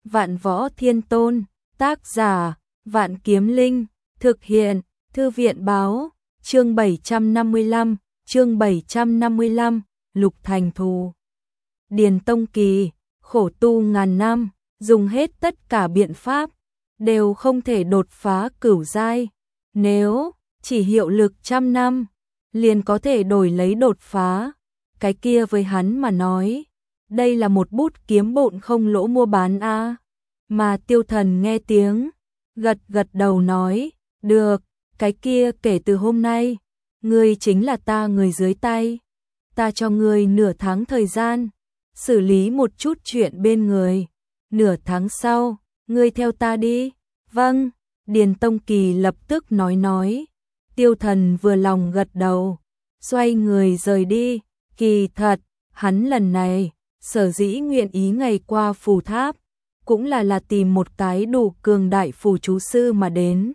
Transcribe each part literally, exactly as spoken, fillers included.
Vạn Võ Thiên Tôn, tác giả, Vạn Kiếm Linh, thực hiện, Thư viện báo, chương bảy trăm năm mươi lăm, chương bảy trăm năm mươi lăm, Lục Thành Thù. Điền Tông Kỳ, khổ tu ngàn năm, dùng hết tất cả biện pháp, đều không thể đột phá cửu giai. Nếu chỉ hiệu lực trăm năm, liền có thể đổi lấy đột phá. Cái kia với hắn mà nói, đây là một bút kiếm bộn không lỗ mua bán a. À. Mà Tiêu Thần nghe tiếng, gật gật đầu nói, được, cái kia kể từ hôm nay, ngươi chính là ta người dưới tay. Ta cho ngươi nửa tháng thời gian, xử lý một chút chuyện bên người. Nửa tháng sau, ngươi theo ta đi. Vâng, Điền Tông Kỳ lập tức nói nói. Tiêu Thần vừa lòng gật đầu, xoay người rời đi. Kỳ thật, hắn lần này, sở dĩ nguyện ý ngày qua phù tháp, cũng là là tìm một cái đủ cường đại phù chú sư mà đến.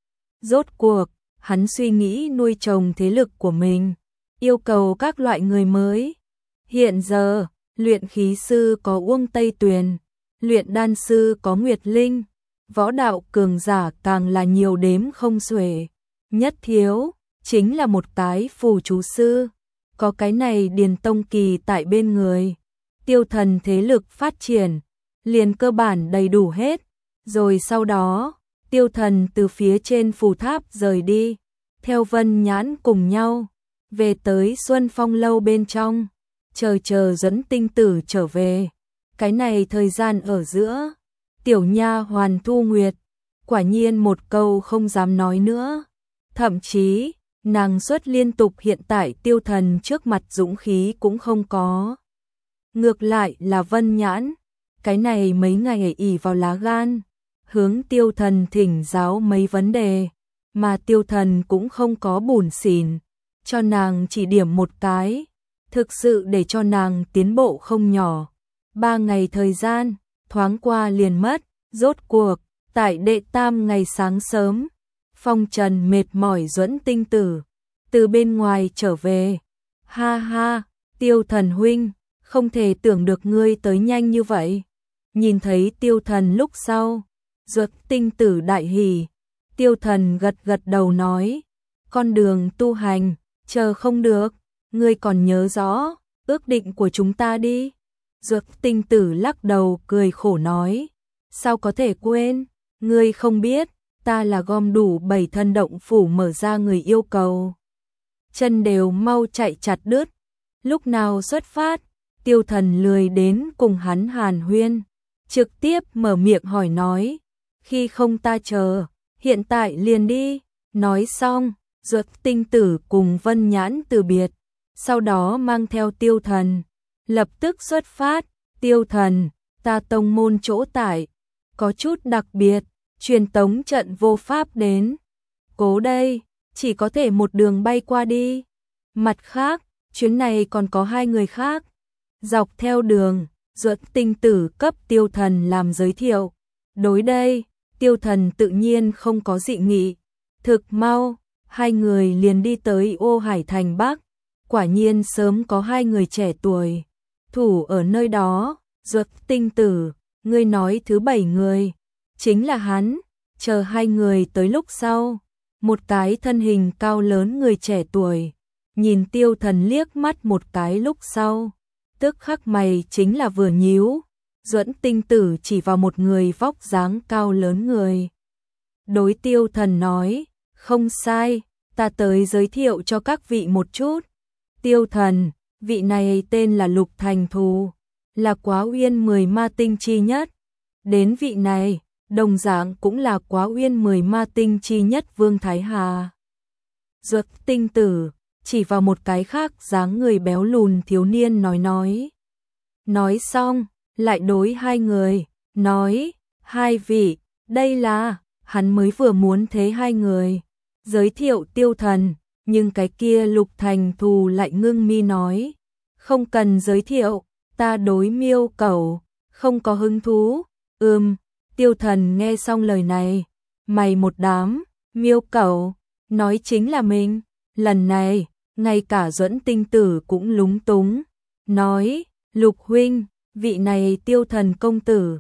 Rốt cuộc, hắn suy nghĩ nuôi trồng thế lực của mình, yêu cầu các loại người mới. Hiện giờ, luyện khí sư có Uông Tây Tuyền, luyện đan sư có Nguyệt Linh, võ đạo cường giả càng là nhiều đếm không xuể. Nhất thiếu, chính là một cái phù chú sư. Có cái này Điền Tông Kỳ tại bên người, Tiêu Thần thế lực phát triển, liền cơ bản đầy đủ hết. Rồi sau đó, Tiêu Thần từ phía trên phù tháp rời đi, theo Vân Nhãn cùng nhau, về tới Xuân Phong lâu bên trong, chờ chờ dẫn tinh tử trở về. Cái này thời gian ở giữa, tiểu nha hoàn Thu Nguyệt, quả nhiên một câu không dám nói nữa. Thậm chí, nàng xuất liên tục hiện tại Tiêu Thần trước mặt dũng khí cũng không có. Ngược lại là Vân Nhãn, cái này mấy ngày ỷ vào lá gan, hướng Tiêu Thần thỉnh giáo mấy vấn đề, mà Tiêu Thần cũng không có bủn xỉn, cho nàng chỉ điểm một cái, thực sự để cho nàng tiến bộ không nhỏ. Ba ngày thời gian, thoáng qua liền mất, rốt cuộc, tại đệ tam ngày sáng sớm, phong trần mệt mỏi Duẫn tinh tử, từ bên ngoài trở về. Ha ha, Tiêu Thần huynh, không thể tưởng được ngươi tới nhanh như vậy. Nhìn thấy Tiêu Thần lúc sau, Duẫn tinh tử đại hỉ. Tiêu Thần gật gật đầu nói, con đường tu hành, chờ không được, ngươi còn nhớ rõ, ước định của chúng ta đi. Duẫn tinh tử lắc đầu cười khổ nói, sao có thể quên, ngươi không biết, ta là gom đủ bảy thân động phủ mở ra người yêu cầu. Chân đều mau chạy chặt đứt, lúc nào xuất phát. Tiêu Thần lười đến cùng hắn hàn huyên, trực tiếp mở miệng hỏi nói, khi không ta chờ, hiện tại liền đi. Nói xong, Duẫn tinh tử cùng Vân Nhãn từ biệt, sau đó mang theo Tiêu Thần, lập tức xuất phát. Tiêu Thần, ta tông môn chỗ tại, có chút đặc biệt, truyền tống trận vô pháp đến. Cố đây, chỉ có thể một đường bay qua đi. Mặt khác, chuyến này còn có hai người khác. Dọc theo đường, Duẫn tinh tử cấp Tiêu Thần làm giới thiệu. Đối đây, Tiêu Thần tự nhiên không có dị nghị. Thực mau, hai người liền đi tới Ô Hải thành Bắc. Quả nhiên sớm có hai người trẻ tuổi thủ ở nơi đó. Duẫn tinh tử, ngươi nói thứ bảy người, chính là hắn. Chờ hai người tới lúc sau, một cái thân hình cao lớn người trẻ tuổi, nhìn Tiêu Thần liếc mắt một cái lúc sau, tức khắc mày chính là vừa nhíu. Duẫn tinh tử chỉ vào một người vóc dáng cao lớn người. Đối Tiêu Thần nói, không sai, ta tới giới thiệu cho các vị một chút. Tiêu Thần, vị này tên là Lục Thành Thù, là Quá Uyên mười ma tinh chi nhất. Đến vị này, đồng dạng cũng là Quá Uyên mười ma tinh chi nhất Vương Thái Hà. Duẫn tinh tử chỉ vào một cái khác dáng người béo lùn thiếu niên nói nói. Nói xong, lại đối hai người, nói, hai vị, đây là, hắn mới vừa muốn thế hai người giới thiệu Tiêu Thần, nhưng cái kia Lục Thành Thù lại ngưng mi nói, không cần giới thiệu, ta đối miêu cẩu, không có hứng thú. Ừm, Tiêu Thần nghe xong lời này, mày một đám, miêu cẩu, nói chính là mình. Lần này, ngay cả Duẫn tinh tử cũng lúng túng, nói, Lục huynh, vị này Tiêu Thần công tử,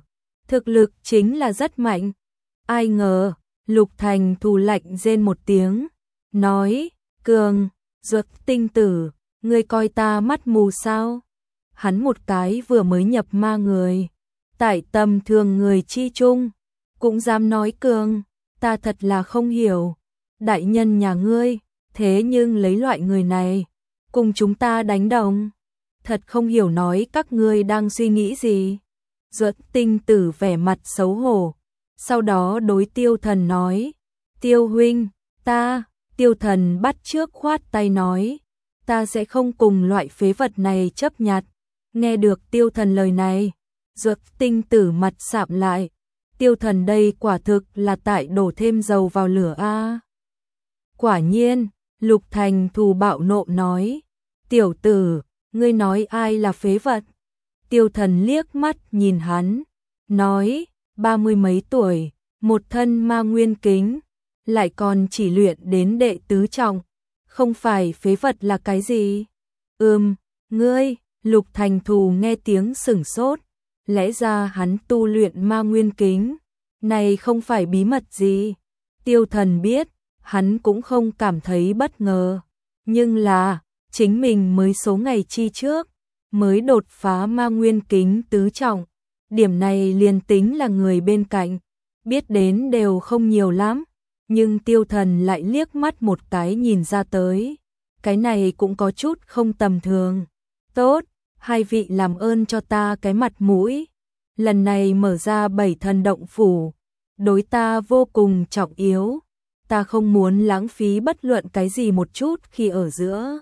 thực lực chính là rất mạnh. Ai ngờ, Lục Thành Thù lạnh rên một tiếng, nói, Cường, Duật tinh tử, ngươi coi ta mắt mù sao? Hắn một cái vừa mới nhập ma người, tại tầm thường người chi chung, cũng dám nói Cường, ta thật là không hiểu. Đại nhân nhà ngươi, thế nhưng lấy loại người này, cùng chúng ta đánh đồng. Thật không hiểu nói các ngươi đang suy nghĩ gì. Duật tinh tử vẻ mặt xấu hổ, sau đó đối Tiêu Thần nói, Tiêu huynh, ta, Tiêu Thần bắt trước khoát tay nói, ta sẽ không cùng loại phế vật này chấp nhặt. Nghe được Tiêu Thần lời này, Duật tinh tử mặt sạm lại, Tiêu Thần đây quả thực là tại đổ thêm dầu vào lửa a. Quả nhiên, Lục Thành Thù bạo nộ nói, tiểu tử, ngươi nói ai là phế vật? Tiêu Thần liếc mắt nhìn hắn, nói, ba mươi mấy tuổi, một thân ma nguyên kính, lại còn chỉ luyện đến đệ tứ trọng, không phải phế vật là cái gì? Ừm, ngươi, Lục Thành Thù nghe tiếng sửng sốt, lẽ ra hắn tu luyện ma nguyên kính, này không phải bí mật gì. Tiêu Thần biết, hắn cũng không cảm thấy bất ngờ, nhưng là, chính mình mới số ngày chi trước, mới đột phá ma nguyên kính tứ trọng, điểm này liền tính là người bên cạnh, biết đến đều không nhiều lắm, nhưng Tiêu Thần lại liếc mắt một cái nhìn ra tới, cái này cũng có chút không tầm thường. Tốt, hai vị làm ơn cho ta cái mặt mũi, lần này mở ra bảy thần động phủ, đối ta vô cùng trọng yếu, ta không muốn lãng phí bất luận cái gì một chút khi ở giữa.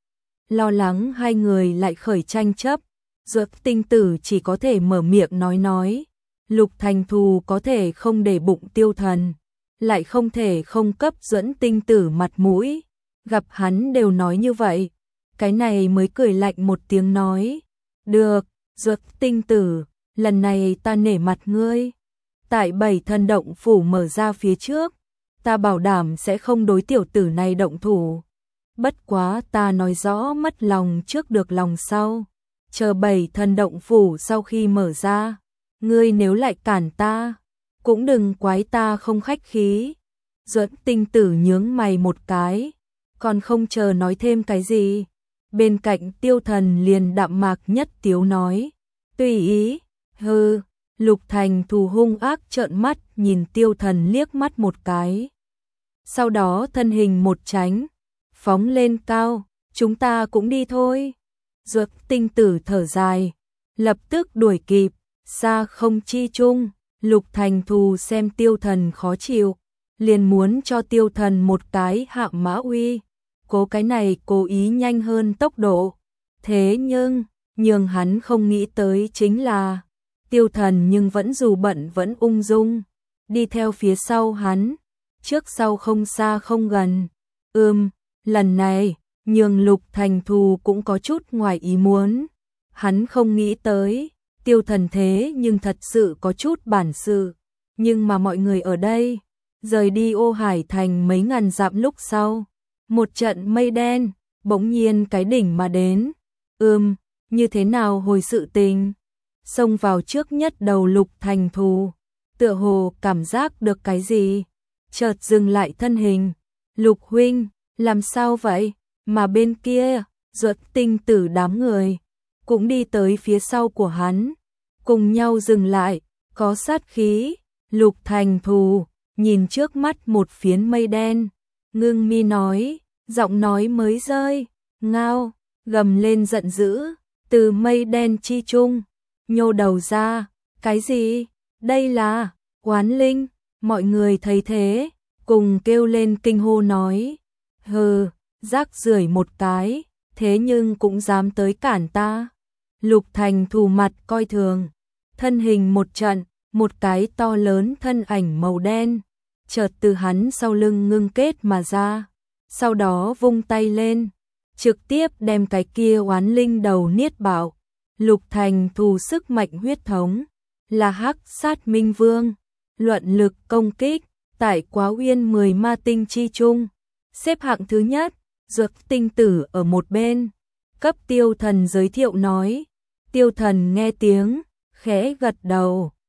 Lo lắng hai người lại khởi tranh chấp, Duật tinh tử chỉ có thể mở miệng nói nói, Lục Thành Thù có thể không để bụng Tiêu Thần, lại không thể không cấp Duẫn tinh tử mặt mũi, gặp hắn đều nói như vậy, cái này mới cười lạnh một tiếng nói, được, Duật tinh tử, lần này ta nể mặt ngươi, tại bảy thần động phủ mở ra phía trước, ta bảo đảm sẽ không đối tiểu tử này động thủ. Bất quá ta nói rõ mất lòng trước được lòng sau, chờ bảy thần động phủ sau khi mở ra, ngươi nếu lại cản ta, cũng đừng quái ta không khách khí. Duẫn tinh tử nhướng mày một cái, còn không chờ nói thêm cái gì, bên cạnh Tiêu Thần liền đạm mạc nhất tiếu nói, tùy ý. Hừ. Lục Thành Thù hung ác trợn mắt nhìn Tiêu Thần liếc mắt một cái, sau đó thân hình một tránh, phóng lên cao, chúng ta cũng đi thôi. Duật tinh tử thở dài, lập tức đuổi kịp, xa không chi chung, Lục Thành Thù xem Tiêu Thần khó chịu, liền muốn cho Tiêu Thần một cái hạ mã uy, cố cái này cố ý nhanh hơn tốc độ, thế nhưng, nhường hắn không nghĩ tới chính là, Tiêu Thần nhưng vẫn dù bận vẫn ung dung, đi theo phía sau hắn, trước sau không xa không gần. Ừm, lần này, nhường Lục Thành Thù cũng có chút ngoài ý muốn. Hắn không nghĩ tới, Tiêu Thần thế nhưng thật sự có chút bản sự. Nhưng mà mọi người ở đây, rời đi Ô Hải Thành mấy ngàn dặm lúc sau, một trận mây đen, bỗng nhiên cái đỉnh mà đến. Ừm, như thế nào hồi sự tình? Xông vào trước nhất đầu Lục Thành Thù, tựa hồ cảm giác được cái gì, chợt dừng lại thân hình. Lục huynh, làm sao vậy? Mà bên kia, Duật tinh tử đám người, cũng đi tới phía sau của hắn, cùng nhau dừng lại, có sát khí. Lục Thành Thù, nhìn trước mắt một phiến mây đen, ngưng mi nói, giọng nói mới rơi, ngao, gầm lên giận dữ, từ mây đen chi chung, nhô đầu ra, cái gì? Đây là oán linh. Mọi người thấy thế, cùng kêu lên kinh hô nói, hừ, rác rưởi một cái, thế nhưng cũng dám tới cản ta. Lục Thành Thù mặt coi thường, thân hình một trận, một cái to lớn thân ảnh màu đen, chợt từ hắn sau lưng ngưng kết mà ra, sau đó vung tay lên, trực tiếp đem cái kia oán linh đầu niết bảo. Lục Thành Thù sức mạnh huyết thống, là Hắc Sát Minh Vương, luận lực công kích, tại Quá Uyên mười ma tinh chi chung, xếp hạng thứ nhất. Duật tinh tử ở một bên, cấp Tiêu Thần giới thiệu nói. Tiêu Thần nghe tiếng, khẽ gật đầu,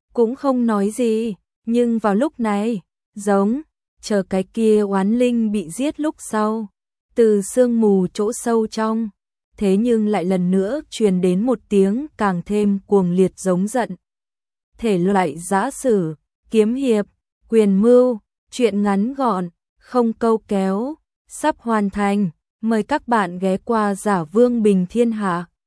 cũng không nói gì, nhưng vào lúc này, giống chờ cái kia oán linh bị giết lúc sau, từ sương mù chỗ sâu trong, thế nhưng lại lần nữa truyền đến một tiếng càng thêm cuồng liệt giống giận. Thể loại giã sử, kiếm hiệp, quyền mưu, truyện ngắn gọn, không câu kéo, sắp hoàn thành, mời các bạn ghé qua Giả Vương Bình Thiên Hạ.